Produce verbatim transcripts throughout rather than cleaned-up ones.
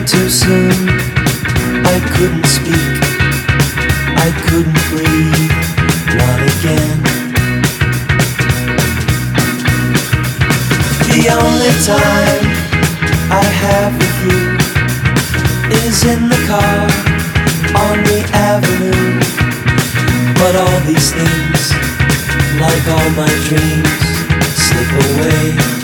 too soon. I couldn't speak, I couldn't breathe, not again. The only time I have with you is in the car, on the avenue. But all these things, like all my dreams, slip away.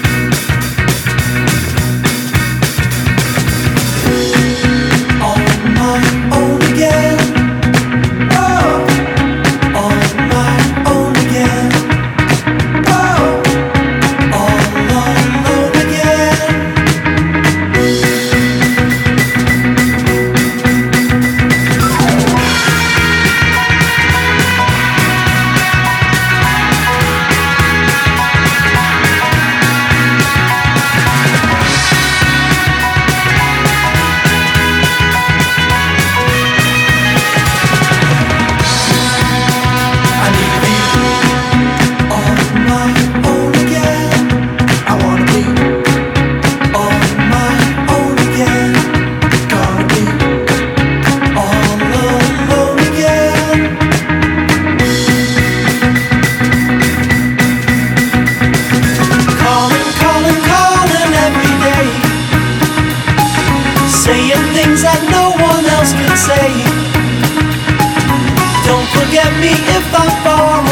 Saying things that no one else can say. Don't forget me if I'm far